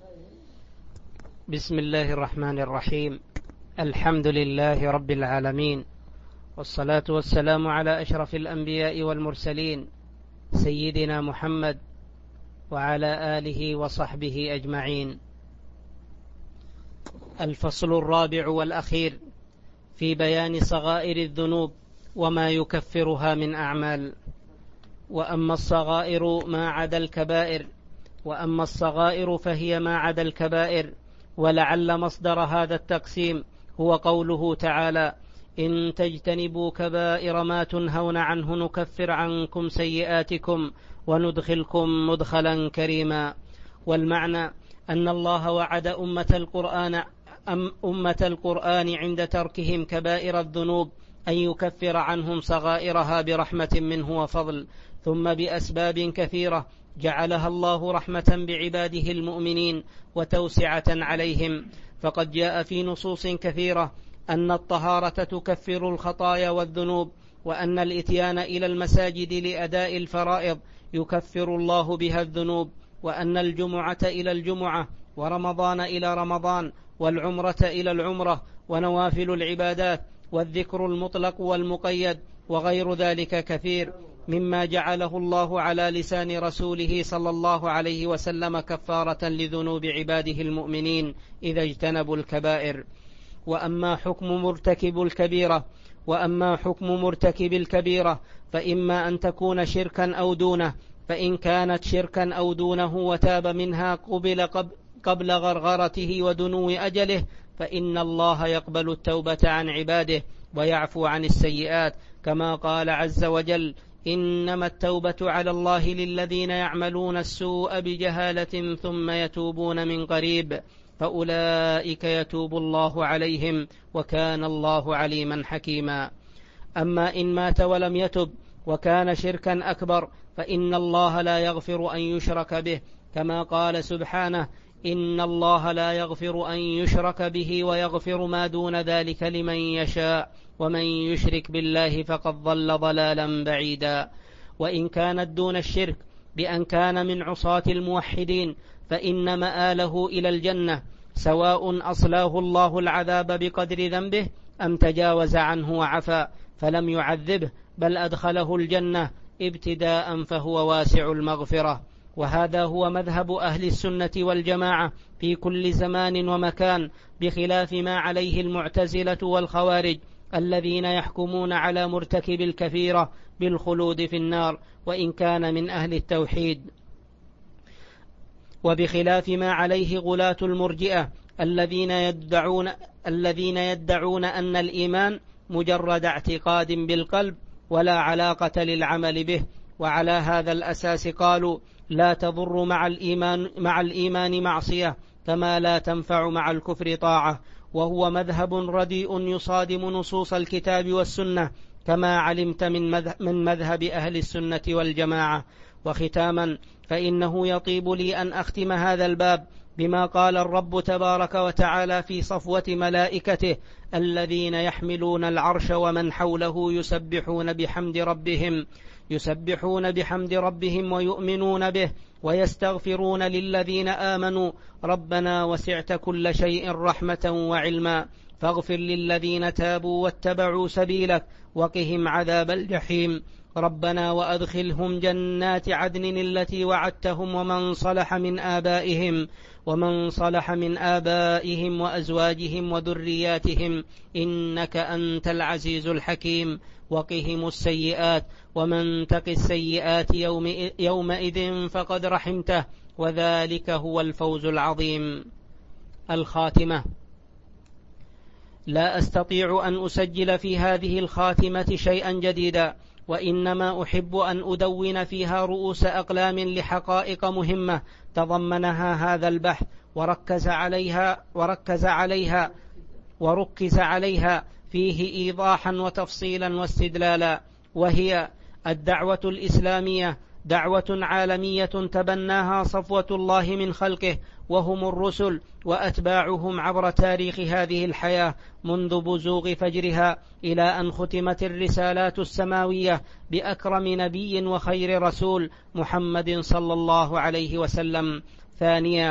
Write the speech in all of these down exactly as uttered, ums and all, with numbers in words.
بسم الله الرحمن الرحيم. الحمد لله رب العالمين، والصلاة والسلام على أشرف الأنبياء والمرسلين سيدنا محمد وعلى آله وصحبه أجمعين. الفصل الرابع والأخير في بيان صغائر الذنوب وما يكفرها من أعمال. وأما الصغائر ما عدا الكبائر وأما الصغائر فهي ما عدا الكبائر. ولعل مصدر هذا التقسيم هو قوله تعالى: إن تجتنبوا كبائر ما تنهون عنه نكفر عنكم سيئاتكم وندخلكم مدخلا كريما. والمعنى أن الله وعد أمة القرآن أم أمة القرآن عند تركهم كبائر الذنوب أن يكفر عنهم صغائرها برحمة منه وفضل، ثم بأسباب كثيرة جعلها الله رحمة بعباده المؤمنين وتوسعة عليهم. فقد جاء في نصوص كثيرة أن الطهارة تكفر الخطايا والذنوب، وأن الإتيان إلى المساجد لأداء الفرائض يكفر الله بها الذنوب، وأن الجمعة إلى الجمعة ورمضان إلى رمضان والعمرة إلى العمرة ونوافل العبادات والذكر المطلق والمقيد وغير ذلك كثير مما جعله الله على لسان رسوله صلى الله عليه وسلم كفارة لذنوب عباده المؤمنين إذا اجتنبوا الكبائر. وأما حكم مرتكب الكبيرة وأما حكم مرتكب الكبيرة فإما أن تكون شركا أو دونه، فإن كانت شركا أو دونه وتاب منها قبل قبل غرغرته ودنو أجله، فإن الله يقبل التوبة عن عباده ويعفو عن السيئات، كما قال عز وجل: إنما التوبة على الله للذين يعملون السوء بجهالة ثم يتوبون من قريب فأولئك يتوب الله عليهم وكان الله عليما حكيما. أما إن مات ولم يتب وكان شركا أكبر فإن الله لا يغفر أن يشرك به، كما قال سبحانه: إن الله لا يغفر أن يشرك به ويغفر ما دون ذلك لمن يشاء ومن يشرك بالله فقد ضل ضلالا بعيدا. وإن كانت دون الشرك بأن كان من عصاة الموحدين فإن مآله إلى الجنة، سواء أصلاه الله العذاب بقدر ذنبه أم تجاوز عنه وعفا فلم يعذبه بل أدخله الجنة ابتداء، فهو واسع المغفرة. وهذا هو مذهب أهل السنة والجماعة في كل زمان ومكان، بخلاف ما عليه المعتزلة والخوارج الذين يحكمون على مرتكب الكثيرة بالخلود في النار وإن كان من أهل التوحيد، وبخلاف ما عليه غلاة المرجئة الذين يدعون, الذين يدعون أن الإيمان مجرد اعتقاد بالقلب ولا علاقة للعمل به. وعلى هذا الأساس قالوا: لا تضر مع الإيمان, مع الإيمان معصية كما لا تنفع مع الكفر طاعة. وهو مذهب رديء يصادم نصوص الكتاب والسنة كما علمت من مذهب أهل السنة والجماعة. وختاما، فإنه يطيب لي أن أختم هذا الباب بما قال الرب تبارك وتعالى في صفوة ملائكته الذين يحملون العرش ومن حوله يسبحون بحمد ربهم يسبحون بحمد ربهم ويؤمنون به ويستغفرون للذين آمنوا: ربنا وسعت كل شيء رحمة وعلما فاغفر للذين تابوا واتبعوا سبيلك وقهم عذاب الجحيم. ربنا وأدخلهم جنات عدن التي وعدتهم ومن صلح من آبائهم ومن صلح من آبائهم وأزواجهم وذرياتهم إنك أنت العزيز الحكيم. وقهم السيئات ومن تق السيئات يوم يومئذ فقد رحمته وذلك هو الفوز العظيم. الخاتمة. لا أستطيع أن أسجل في هذه الخاتمة شيئا جديدا، وإنما أحب أن أدون فيها رؤوس أقلام لحقائق مهمة تضمنها هذا البحث وركز عليها وركز عليها وركز عليها فيه إيضاحا وتفصيلا واستدلالا. وهي الدعوة الإسلامية دعوة عالمية تبناها صفوة الله من خلقه وهم الرسل وأتباعهم عبر تاريخ هذه الحياة منذ بزوغ فجرها إلى أن ختمت الرسالات السماوية بأكرم نبي وخير رسول محمد صلى الله عليه وسلم. ثانيا،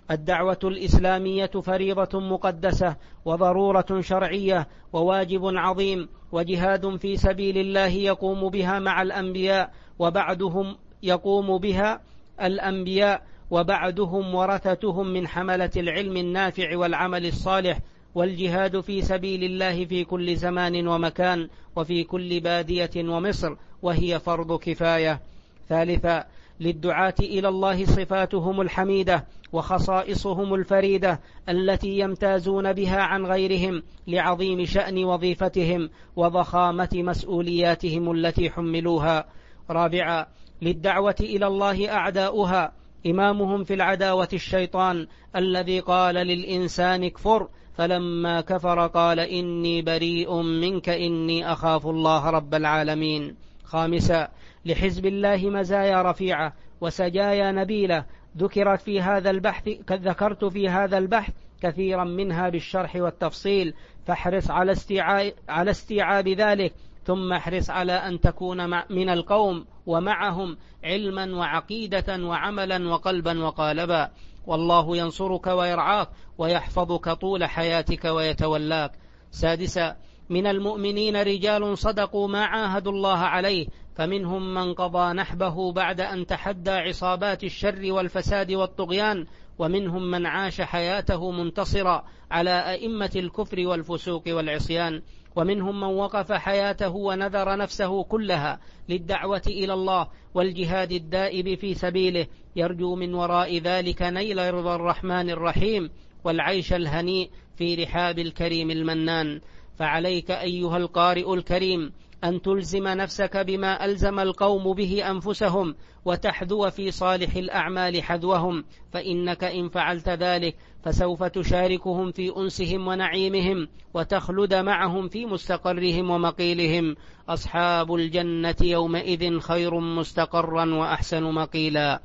الدعوة الإسلامية فريضة مقدسة وضرورة شرعية وواجب عظيم وجهاد في سبيل الله يقوم بها مع الأنبياء وبعدهم يقوم بها الأنبياء وبعدهم ورثتهم من حملة العلم النافع والعمل الصالح، والجهاد في سبيل الله في كل زمان ومكان وفي كل بادية ومصر، وهي فرض كفاية. ثالثا، للدعاة إلى الله صفاتهم الحميدة وخصائصهم الفريدة التي يمتازون بها عن غيرهم لعظيم شأن وظيفتهم وضخامة مسؤولياتهم التي حملوها. رابعا، للدعوة إلى الله أعداؤها إمامهم في العداوة الشيطان الذي قال للإنسان اكفر فلما كفر قال إني بريء منك إني أخاف الله رب العالمين. خامسا، لحزب الله مزايا رفيعة وسجايا نبيلة ذكرت في هذا البحث ذكرت في هذا البحث كثيرا منها بالشرح والتفصيل، فاحرص على استيعاب, على استيعاب ذلك، ثم احرص على أن تكون من القوم ومعهم علما وعقيدة وعملا وقلبا وقالبا، والله ينصرك ويرعاك ويحفظك طول حياتك ويتولاك. سادسا، من المؤمنين رجال صدقوا ما عاهدوا الله عليه، فمنهم من قضى نحبه بعد أن تحدى عصابات الشر والفساد والطغيان، ومنهم من عاش حياته منتصرا على أئمة الكفر والفسوق والعصيان، ومنهم من وقف حياته ونذر نفسه كلها للدعوة إلى الله والجهاد الدائب في سبيله، يرجو من وراء ذلك نيل رضا الرحمن الرحيم والعيش الهنيء في رحاب الكريم المنان. فعليك أيها القارئ الكريم أن تلزم نفسك بما ألزم القوم به أنفسهم، وتحذو في صالح الأعمال حذوهم، فإنك إن فعلت ذلك فسوف تشاركهم في أنسهم ونعيمهم، وتخلد معهم في مستقرهم ومقيلهم. أصحاب الجنة يومئذ خير مستقرا وأحسن مقيلا.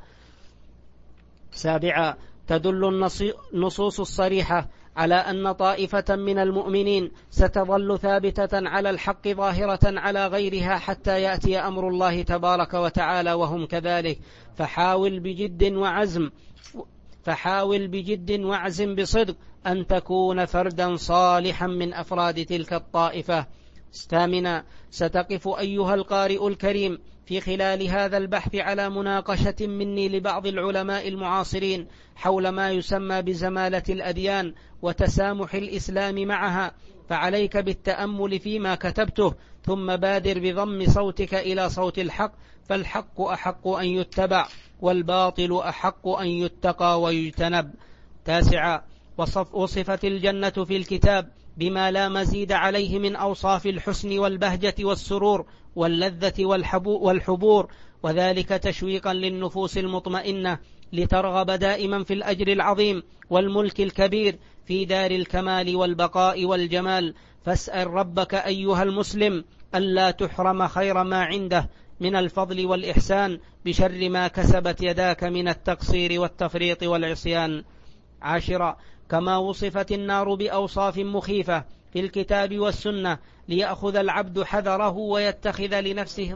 سابعا، تدل النصوص الصريحة على أن طائفة من المؤمنين ستظل ثابتة على الحق ظاهرة على غيرها حتى يأتي أمر الله تبارك وتعالى وهم كذلك، فحاول بجد وعزم فحاول بجد وعزم بصدق أن تكون فردا صالحا من أفراد تلك الطائفة. ثامنا، ستقف أيها القارئ الكريم في خلال هذا البحث على مناقشة مني لبعض العلماء المعاصرين حول ما يسمى بزمالة الأديان وتسامح الإسلام معها، فعليك بالتأمل فيما كتبته، ثم بادر بضم صوتك إلى صوت الحق، فالحق أحق أن يتبع والباطل أحق أن يتقى ويجتنب. تاسعا، وصفت الجنة في الكتاب بما لا مزيد عليه من أوصاف الحسن والبهجة والسرور واللذة والحبور، وذلك تشويقا للنفوس المطمئنة لترغب دائما في الأجر العظيم والملك الكبير في دار الكمال والبقاء والجمال. فاسأل ربك أيها المسلم ألا تحرم خير ما عنده من الفضل والإحسان بشر ما كسبت يداك من التقصير والتفريط والعصيان. عاشرا، كما وصفت النار بأوصاف مخيفة في الكتاب والسنة ليأخذ العبد حذره ويتخذ لنفسه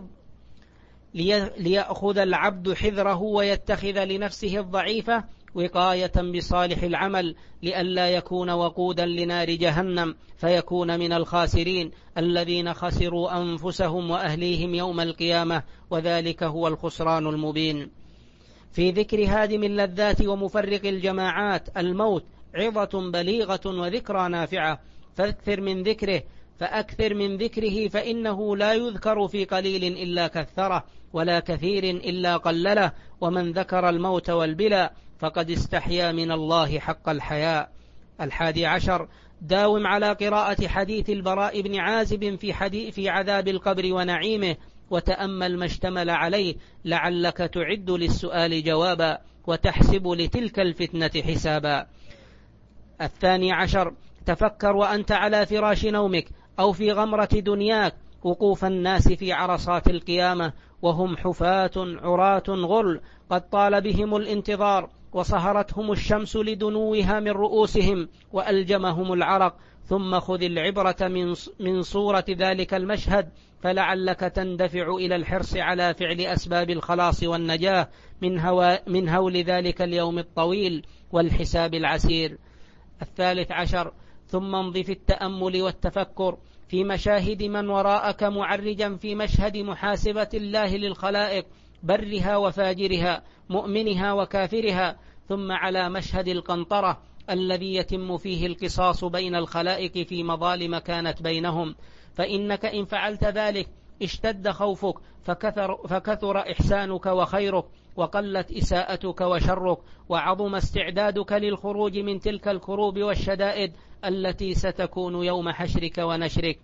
ليأخذ العبد حذره ويتخذ لنفسه الضعيفة وقاية بصالح العمل لئلا يكون وقودا لنار جهنم فيكون من الخاسرين الذين خسروا أنفسهم وأهليهم يوم القيامة، وذلك هو الخسران المبين. في ذكر هادم اللذات ومفرق الجماعات الموت عظة بليغة وذكرى نافعة، فاكثر من ذكره فأكثر من ذكره فإنه لا يذكر في قليل إلا كثره ولا كثير إلا قلله، ومن ذكر الموت والبلى فقد استحيا من الله حق الحياء. الحادي عشر، داوم على قراءة حديث البراء بن عازب في, حديث في عذاب القبر ونعيمه، وتأمل ما اشتمل عليه لعلك تعد للسؤال جوابا وتحسب لتلك الفتنة حسابا. الثاني عشر، تفكر وأنت على فراش نومك أو في غمرة دنياك وقوف الناس في عرصات القيامة وهم حفاة عراة غرل قد طال بهم الانتظار وصهرتهم الشمس لدنوها من رؤوسهم وألجمهم العرق. ثم خذ العبرة من صورة ذلك المشهد، فلعلك تندفع إلى الحرص على فعل أسباب الخلاص والنجاة من, من هول ذلك اليوم الطويل والحساب العسير. الثالث عشر: ثم امض في التأمل والتفكر في مشاهد من وراءك معرجا في مشهد محاسبة الله للخلائق، برها وفاجرها، مؤمنها وكافرها، ثم على مشهد القنطرة الذي يتم فيه القصاص بين الخلائق في مظالم كانت بينهم. فإنك إن فعلت ذلك اشتد خوفك، فكثر, فكثر إحسانك وخيرك، وقلت إساءتك وشرك، وعظم استعدادك للخروج من تلك الكروب والشدائد التي ستكون يوم حشرك ونشرك.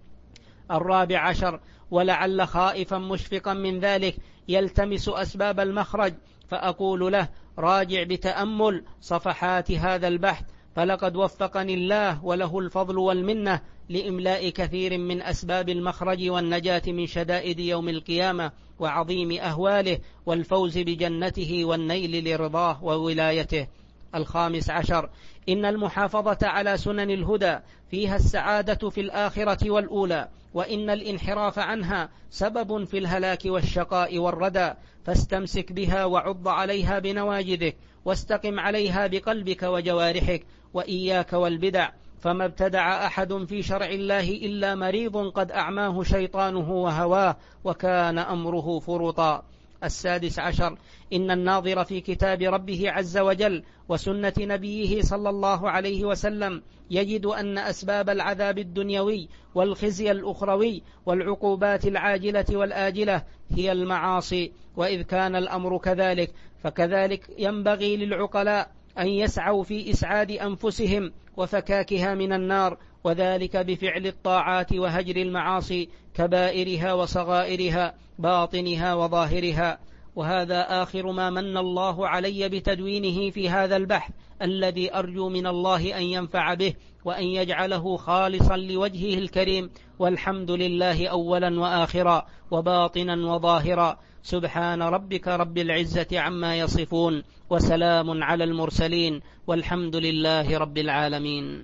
الرابع عشر: ولعل خائفا مشفقا من ذلك يلتمس أسباب المخرج، فأقول له: راجع بتأمل صفحات هذا البحث، فلقد وفقني الله وله الفضل والمنة لإملاء كثير من أسباب المخرج والنجاة من شدائد يوم القيامة وعظيم أهواله والفوز بجنته والنيل لرضاه وولايته. الخامس عشر: إن المحافظة على سنن الهدى فيها السعادة في الآخرة والأولى، وإن الانحراف عنها سبب في الهلاك والشقاء والردى، فاستمسك بها وعض عليها بنواجذك، واستقم عليها بقلبك وجوارحك، وإياك والبدع، فما ابتدع أحد في شرع الله إلا مريض قد أعماه شيطانه وهواه، وكان أمره فرطا. السادس عشر: إن الناظر في كتاب ربه عز وجل وسنة نبيه صلى الله عليه وسلم يجد أن أسباب العذاب الدنيوي والخزي الأخروي والعقوبات العاجلة والآجلة هي المعاصي. وإذ كان الأمر كذلك، فكذلك ينبغي للعقلاء أن يسعوا في إسعاد أنفسهم وفكاكها من النار، وذلك بفعل الطاعات وهجر المعاصي كبائرها وصغائرها، باطنها وظاهرها. وهذا آخر ما من الله علي بتدوينه في هذا البحث، الذي أرجو من الله أن ينفع به وأن يجعله خالصا لوجهه الكريم، والحمد لله أولا وآخرا وباطنا وظاهرا. سبحان ربك رب العزة عما يصفون، وسلام على المرسلين، والحمد لله رب العالمين.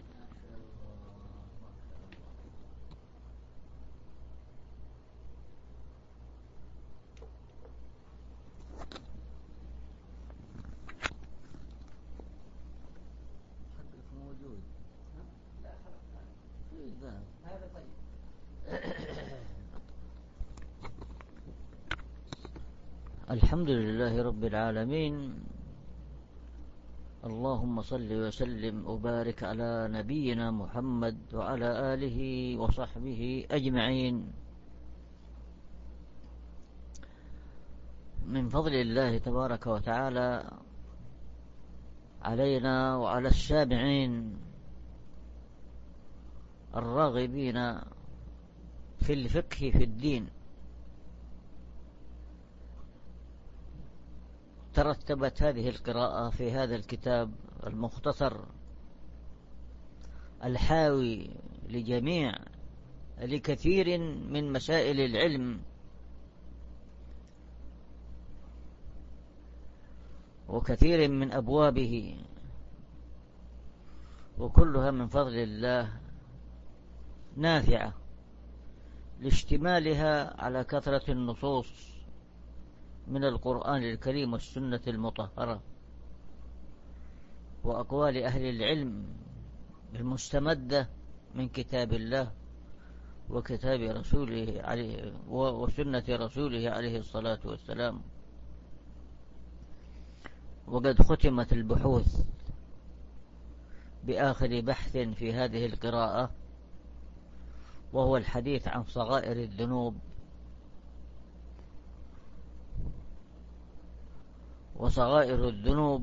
الحمد لله رب العالمين. اللهم صل وسلم وبارك على نبينا محمد وعلى آله وصحبه أجمعين. من فضل الله تبارك وتعالى علينا وعلى السامعين الراغبين في الفقه في الدين ترتبت هذه القراءة في هذا الكتاب المختصر الحاوي لجميع لكثير من مسائل العلم وكثير من أبوابه، وكلها من فضل الله نافعة لاشتمالها على كثرة النصوص من القرآن الكريم والسنة المطهرة وأقوال أهل العلم المستمدة من كتاب الله وكتاب رسوله عليه وسنة رسوله عليه الصلاة والسلام. وقد ختمت البحوث بآخر بحث في هذه القراءة، وهو الحديث عن صغائر الذنوب. وصغائر الذنوب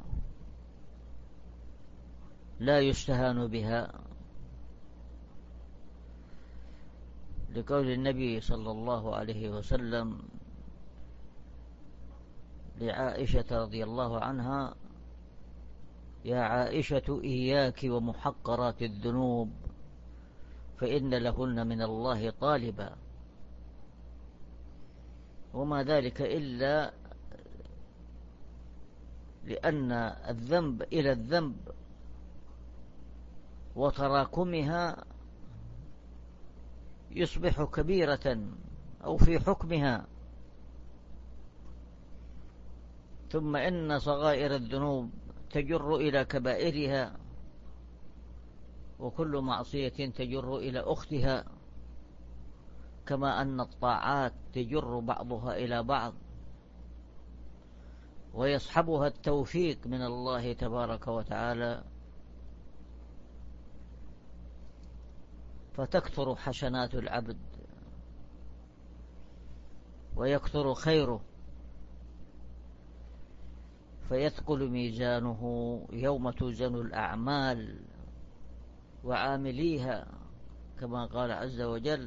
لا يستهان بها، لقول النبي صلى الله عليه وسلم لعائشة رضي الله عنها: يا عائشة إياك ومحقرات الذنوب فإن لهن من الله طالبا. وما ذلك إلا لأن الذنب إلى الذنب وتراكمها يصبح كبيرة أو في حكمها. ثم إن صغائر الذنوب تجر إلى كبائرها، وكل معصية تجر إلى أختها، كما أن الطاعات تجر بعضها إلى بعض، ويصحبها التوفيق من الله تبارك وتعالى، فتكثر حسنات العبد ويكثر خيره، فيثقل ميزانه يوم توزن الأعمال وعامليها، كما قال عز وجل: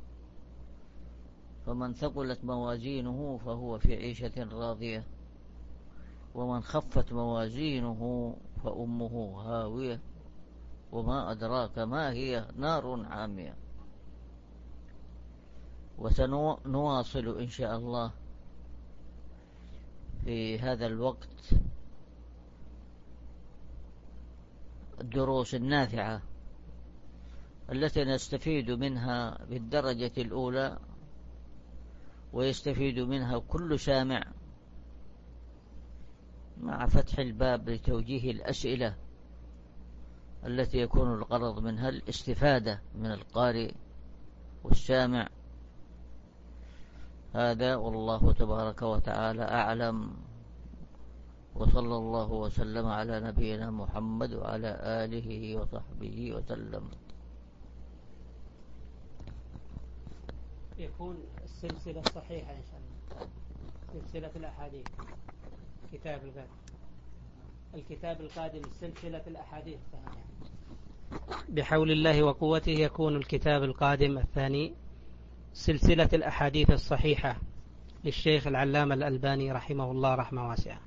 فمن ثقلت موازينه فهو في عيشة راضية، ومن خفت موازينه فأمه هاوية، وما أدراك ما هي، نار عامية. وسنواصل إن شاء الله في هذا الوقت الدروس النافعة التي نستفيد منها بالدرجة الأولى، ويستفيد منها كل سامع، مع فتح الباب لتوجيه الأسئلة التي يكون الغرض منها الاستفادة من القارئ والسامع. هذا والله تبارك وتعالى أعلم، وصلى الله وسلم على نبينا محمد وعلى آله وصحبه وسلم. يكون السلسلة الصحيحة إن شاء الله، سلسلة الأحاديث، كتاب القادم الكتاب القادم سلسلة الأحاديث بحول الله وقوته. يكون الكتاب القادم الثاني سلسلة الأحاديث الصحيحة للشيخ العلامة الألباني رحمه الله رحمة واسعة،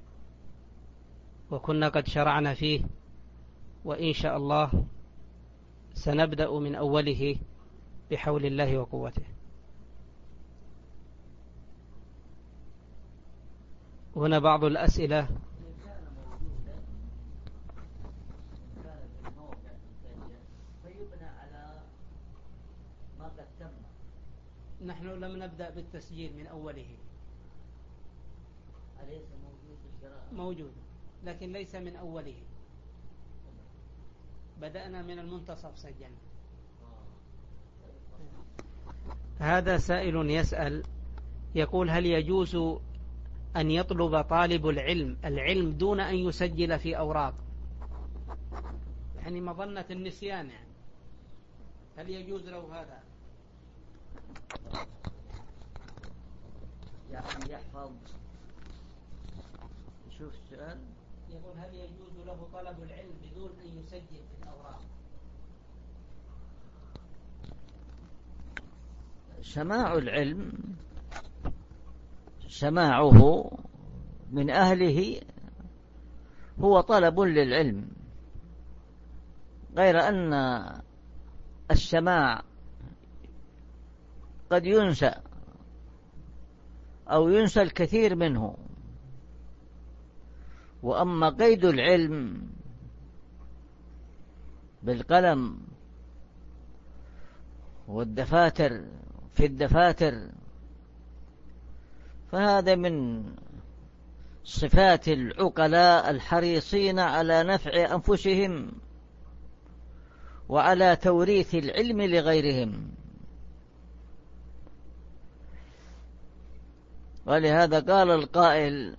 وكنا قد شرعنا فيه، وإن شاء الله سنبدأ من أوله بحول الله وقوته. هنا بعض الأسئلة. نحن لم نبدأ بالتسجيل من أوله. أليس موجود القراءة؟ موجود، لكن ليس من أوله. بدأنا من المنتصف سجلنا. هذا سائل يسأل يقول: هل يجوز أن يطلب طالب العلم العلم دون أن يسجل في أوراق؟ يعني مظنة النسيان، يعني هل يجوز له هذا؟ يعني يحفظ. شوف السؤال. يقول: هل يجوز له طلب العلم بدون أن يسجل في الأوراق؟ سماع العلم، سماعه من أهله هو طلب للعلم، غير أن السماع قد ينسى أو ينسى الكثير منه. وأما قيد العلم بالقلم والدفاتر في الدفاتر فهذا من صفات العقلاء الحريصين على نفع أنفسهم وعلى توريث العلم لغيرهم. ولهذا قال القائل: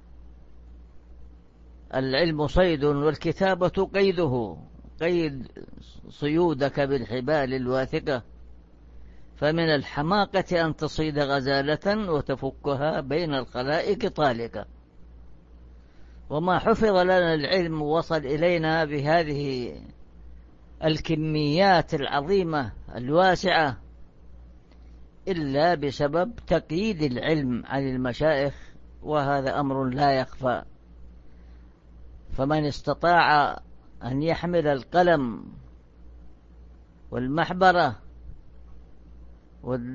العلم صيد والكتابة قيده، قيد صيودك بالحبال الواثقة، فمن الحماقة أن تصيد غزالة وتفكها بين الخلائق طالقة. وما حفظ لنا العلم وصل إلينا بهذه الكميات العظيمة الواسعة إلا بسبب تقييد العلم عن المشايخ، وهذا أمر لا يخفى. فمن استطاع أن يحمل القلم والمحبرة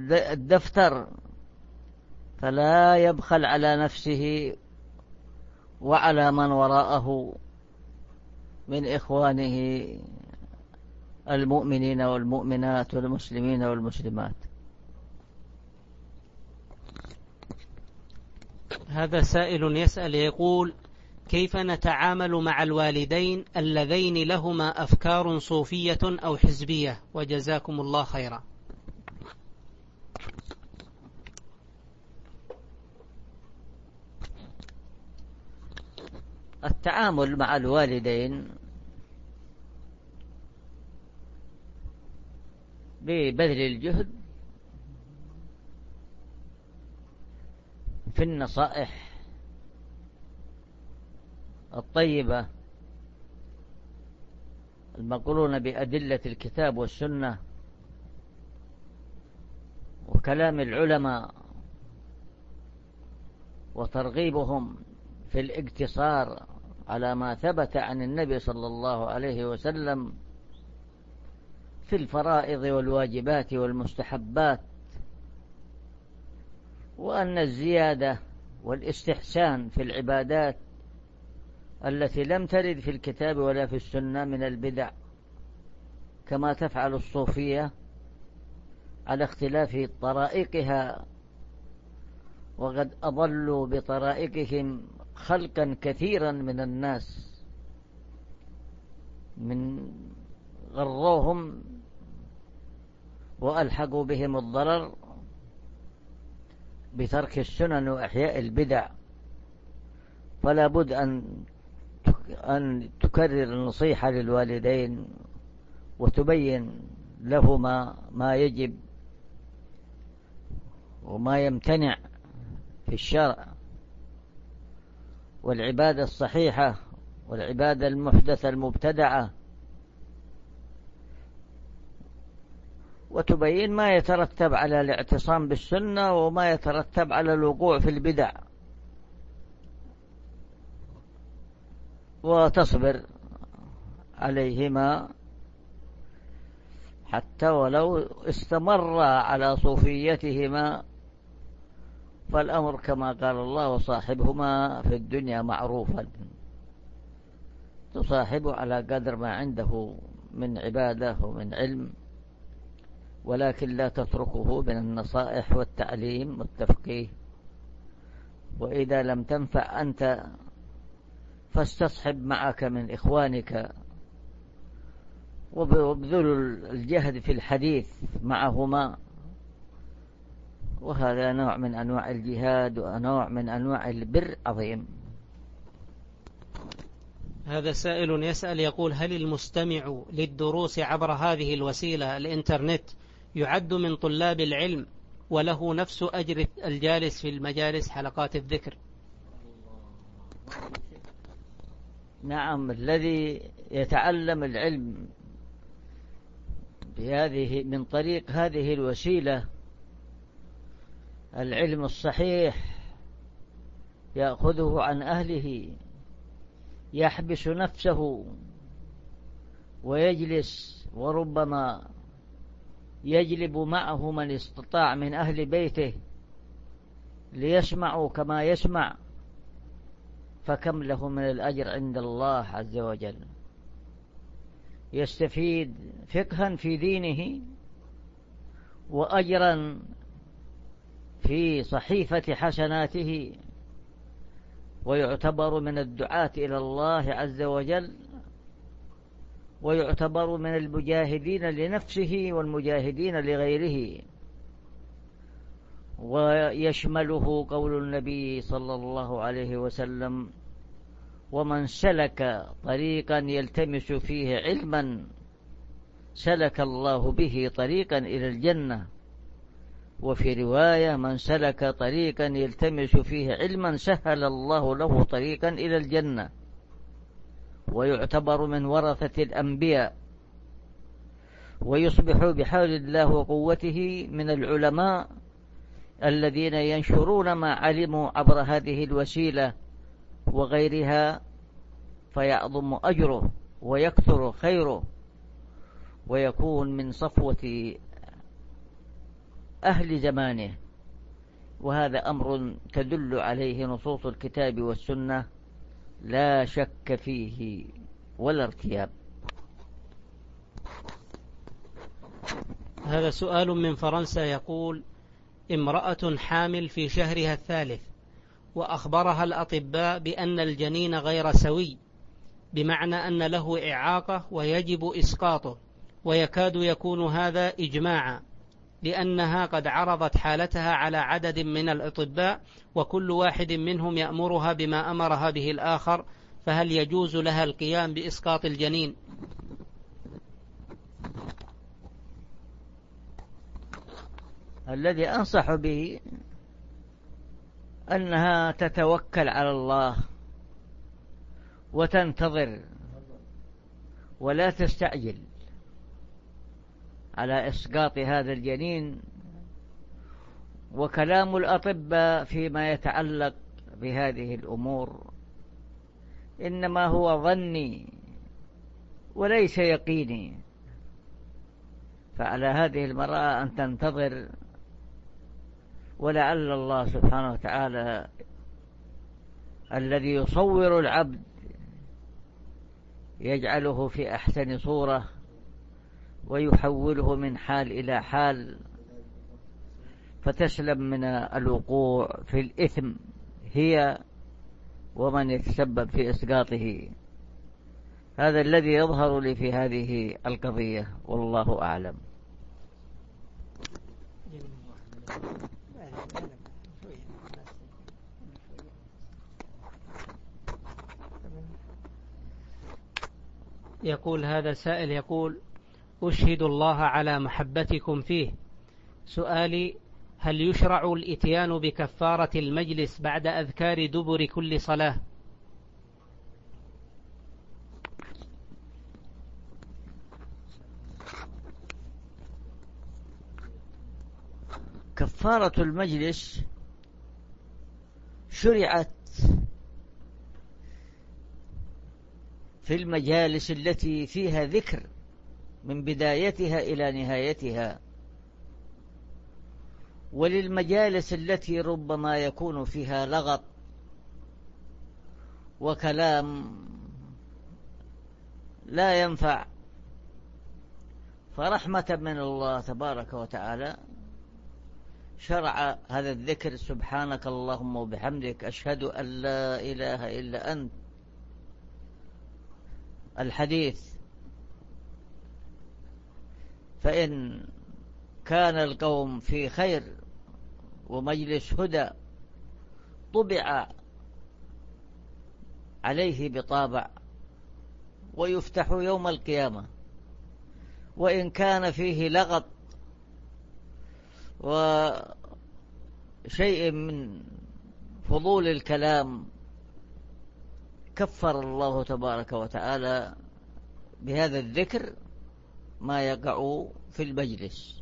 والدفتر فلا يبخل على نفسه وعلى من وراءه من إخوانه المؤمنين والمؤمنات والمسلمين والمسلمات. هذا سائل يسأل يقول: كيف نتعامل مع الوالدين اللذين لهما أفكار صوفية أو حزبية؟ وجزاكم الله خيرا. التعامل مع الوالدين ببذل الجهد في النصائح الطيبة المقرونة بأدلة الكتاب والسنة وكلام العلماء، وترغيبهم في الاقتصار على ما ثبت عن النبي صلى الله عليه وسلم في الفرائض والواجبات والمستحبات، وأن الزيادة والاستحسان في العبادات التي لم ترد في الكتاب ولا في السنة من البدع، كما تفعل الصوفية على اختلاف طرائقها، وقد أضلوا بطرائقهم خلقا كثيرا من الناس، من غروهم وألحقوا بهم الضرر بترك السنن وإحياء البدع. فلا بد أن أن تكرر النصيحة للوالدين وتبين لهما ما يجب وما يمتنع في الشرع، والعبادة الصحيحة والعبادة المحدثة المبتدعة، وتبين ما يترتب على الاعتصام بالسنة وما يترتب على الوقوع في البدع، وتصبر عليهما حتى ولو استمر على صوفيتهما، فالأمر كما قال الله: وصاحبهما في الدنيا معروفا. تصاحبه على قدر ما عنده من عبادة ومن علم، ولكن لا تتركه من النصائح والتعليم والتفقيه. وإذا لم تنفع أنت فاستصحب معك من إخوانك وابذلوا الجهد في الحديث معهما، وهذا نوع من أنواع الجهاد ونوع من أنواع البر عظيم. هذا سائل يسأل يقول: هل المستمع للدروس عبر هذه الوسيلة الإنترنت يعد من طلاب العلم وله نفس أجر الجالس في المجالس حلقات الذكر؟ نعم، الذي يتعلم العلم بهذه من طريق هذه الوسيلة العلم الصحيح يأخذه عن أهله، يحبس نفسه ويجلس، وربما يجلب معه من استطاع من أهل بيته ليسمعوا كما يسمع، فكم له من الأجر عند الله عز وجل. يستفيد فقها في دينه وأجرا في صحيفة حسناته، ويعتبر من الدعاة إلى الله عز وجل، ويعتبر من المجاهدين لنفسه والمجاهدين لغيره. ويشمله قول النبي صلى الله عليه وسلم: ومن سلك طريقا يلتمس فيه علما سلك الله به طريقا إلى الجنة. وفي رواية: من سلك طريقا يلتمس فيه علما سهل الله له طريقا إلى الجنة. ويعتبر من ورثة الأنبياء، ويصبح بحول الله وقوته من العلماء الذين ينشرون ما علموا عبر هذه الوسيلة وغيرها، فيعظم أجره ويكثر خيره، ويكون من صفوة أهل زمانه. وهذا أمر تدل عليه نصوص الكتاب والسنة لا شك فيه ولا ارتياب. هذا سؤال من فرنسا يقول: امرأة حامل في شهرها الثالث، وأخبرها الأطباء بأن الجنين غير سوي، بمعنى أن له إعاقة ويجب إسقاطه، ويكاد يكون هذا إجماعا، لأنها قد عرضت حالتها على عدد من الأطباء، وكل واحد منهم يأمرها بما أمرها به الآخر، فهل يجوز لها القيام بإسقاط الجنين؟ الذي أنصح به أنها تتوكل على الله وتنتظر ولا تستعجل على إسقاط هذا الجنين. وكلام الأطباء فيما يتعلق بهذه الأمور إنما هو ظني وليس يقيني، فعلى هذه المرأة أن تنتظر، ولعل الله سبحانه وتعالى الذي يصور العبد يجعله في أحسن صورة ويحوله من حال إلى حال، فتسلم من الوقوع في الإثم هي ومن يتسبب في إسقاطه. هذا الذي يظهر لي في هذه القضية، والله أعلم. يقول هذا سائل يقول: أشهد الله على محبتكم فيه، سؤالي: هل يشرع الإتيان بكفارة المجلس بعد أذكار دبر كل صلاة؟ كفارة المجلس شرعت في المجالس التي فيها ذكر من بدايتها إلى نهايتها، وللمجالس التي ربما يكون فيها لغط وكلام لا ينفع، فرحمة من الله تبارك وتعالى شرع هذا الذكر: سبحانك اللهم وبحمدك أشهد أن لا إله إلا أنت، الحديث. فإن كان القوم في خير ومجلس هدى طبع عليه بطابع ويفتح يوم القيامة، وإن كان فيه لغط وشيء من فضول الكلام كفر الله تبارك وتعالى بهذا الذكر ما يقع في المجلس.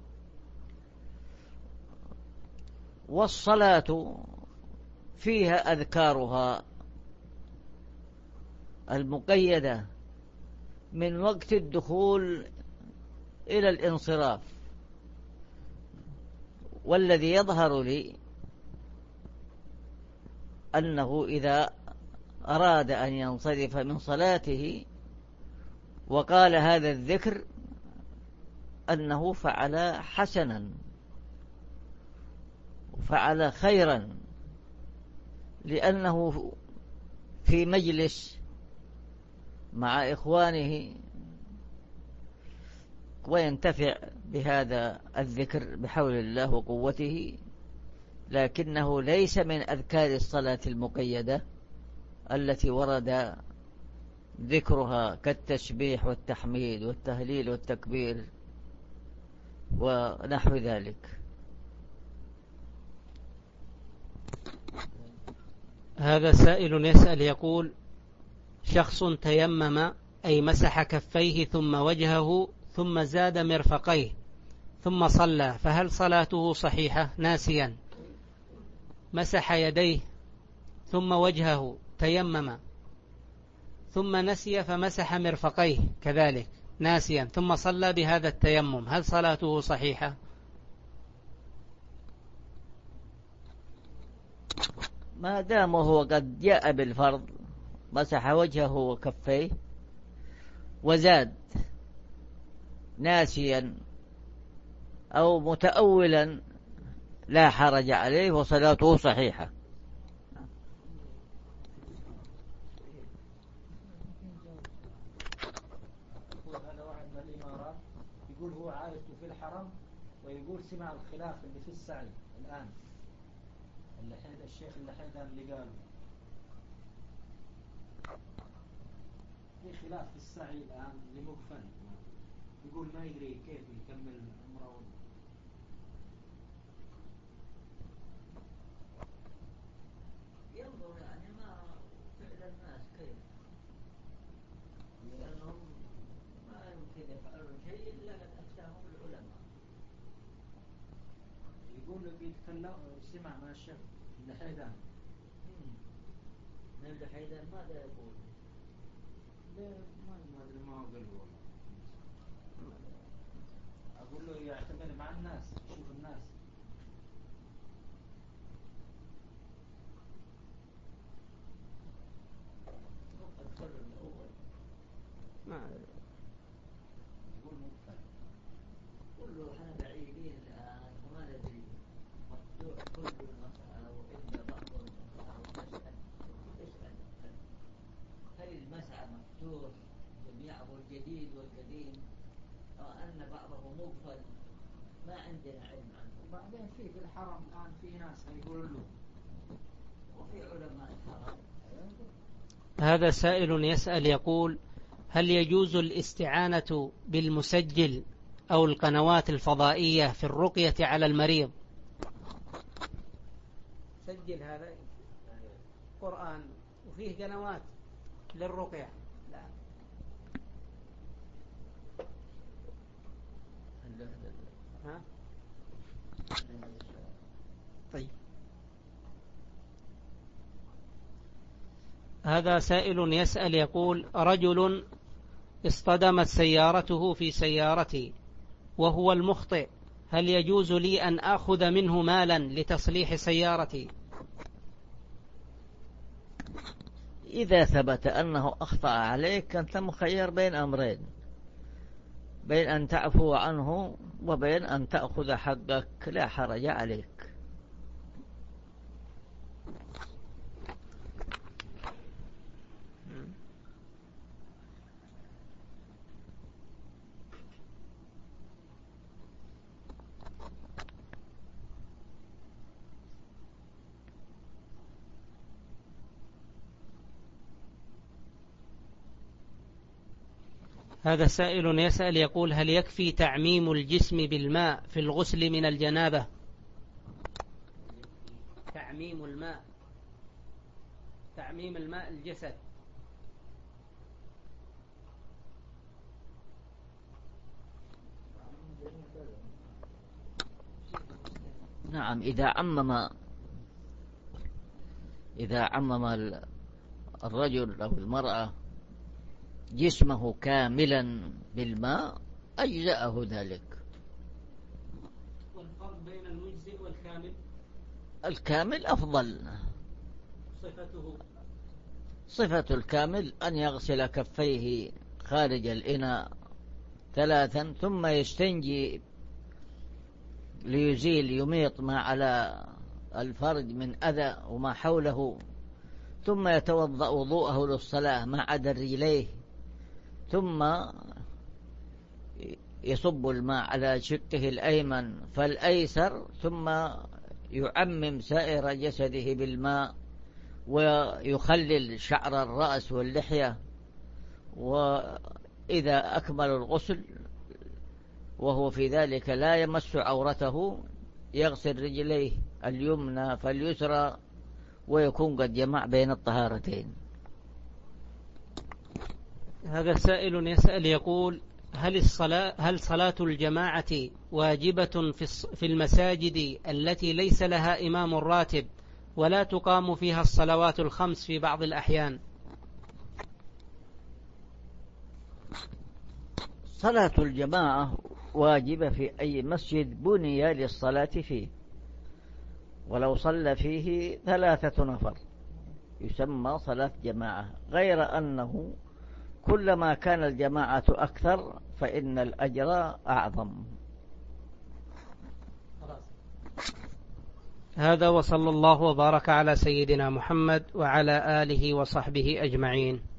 والصلاة فيها أذكارها المقيدة من وقت الدخول إلى الانصراف، والذي يظهر لي أنه إذا أراد أن ينصرف من صلاته وقال هذا الذكر أنه فعل حسنا وفعل خيرا، لأنه في مجلس مع إخوانه وينتفع بهذا الذكر بحول الله وقوته، لكنه ليس من أذكار الصلاة المقيدة التي ورد ذكرها كالتسبيح والتحميد والتهليل والتكبير ونحو ذلك. هذا سائل يسأل يقول: شخص تيمم أي مسح كفيه ثم وجهه ثم زاد مرفقيه ثم صلى، فهل صلاته صحيحة؟ ناسيا مسح يديه ثم وجهه تيمم ثم نسي فمسح مرفقيه كذلك ناسيا ثم صلى بهذا التيمم، هل صلاته صحيحة؟ ما دام هو قد جاء بالفرض مسح وجهه وكفيه وزاد ناسيا أو متأولا لا حرج عليه وصلاته صحيحة. هذا واحد من الإمارات يقول هو عايش في الحرم ويقول سمع الخلاف اللي في السعي الآن، اللحيد الشيخ اللحيدان اللي قاله في خلاف في السعي الآن لمغفل، يقول ما يدري كيف يكمل عمره. ينظر يعني ما فعل الناس كيف، لأنهم ما يمكن يفعلون شيء إلا قد أفتاهم العلماء. يقول بيتكلم سمع مع الشيخ اللحيدان. من اللحيدان ماذا يقول؟ ما أدري ما هو قلبه. أقول له يعتمد مع الناس، يشوف الناس. ما يقول مغفل. كله احنا بعيدين الآن وما ندري مفتوح كل المسألة وإلا بعض المسألة ونسأل اسأل هل المسألة مفتوح جميعه الجديد والقديم أو أن بعضه مغفل؟ ما عندنا علم عنه. وبعدين في في الحرم الآن في ناس يقولوا له وفي علماء الحرم. هذا سائل يسأل يقول: هل يجوز الاستعانة بالمسجل أو القنوات الفضائية في الرقية على المريض؟ سجل هذا قرآن وفيه قنوات للرقية. لا. ها؟ طيب. هذا سائل يسأل يقول: رجل اصطدمت سيارته في سيارتي وهو المخطئ، هل يجوز لي أن آخذ منه مالا لتصليح سيارتي؟ إذا ثبت أنه أخطأ عليك أنت مخير بين أمرين، بين أن تعفو عنه وبين أن تأخذ حقك، لا حرج عليك. هذا سائل يسأل يقول: هل يكفي تعميم الجسم بالماء في الغسل من الجنابة؟ تعميم الماء، تعميم الماء الجسد. نعم، إذا عمم إذا عمم الرجل أو المرأة جسمه كاملا بالماء أجزأه ذلك. والفرق بين المجزئ والكامل؟ الكامل أفضل. صفته صفة الكامل أن يغسل كفيه خارج الإناء ثلاثا ثم يستنجي ليزيل يميط ما على الفرج من أذى وما حوله، ثم يتوضأ وضوءه للصلاة ما عدا رجليه، ثم يصب الماء على شقه الأيمن فالأيسر، ثم يعمم سائر جسده بالماء ويخلل شعر الرأس واللحية. وإذا أكمل الغسل وهو في ذلك لا يمس عورته يغسل رجليه اليمنى فاليسرى ويكون قد جمع بين الطهارتين. هذا سائل يسأل يقول: هل الصلاة هل صلاة الجماعة واجبة في المساجد التي ليس لها إمام راتب ولا تقام فيها الصلوات الخمس في بعض الأحيان؟ صلاة الجماعة واجبة في أي مسجد بني للصلاة فيه، ولو صلى فيه ثلاثة نفر يسمى صلاة جماعة، غير أنه كلما كان الجماعة أكثر فإن الأجر أعظم. هذا وصلى الله وبارك على سيدنا محمد وعلى آله وصحبه أجمعين.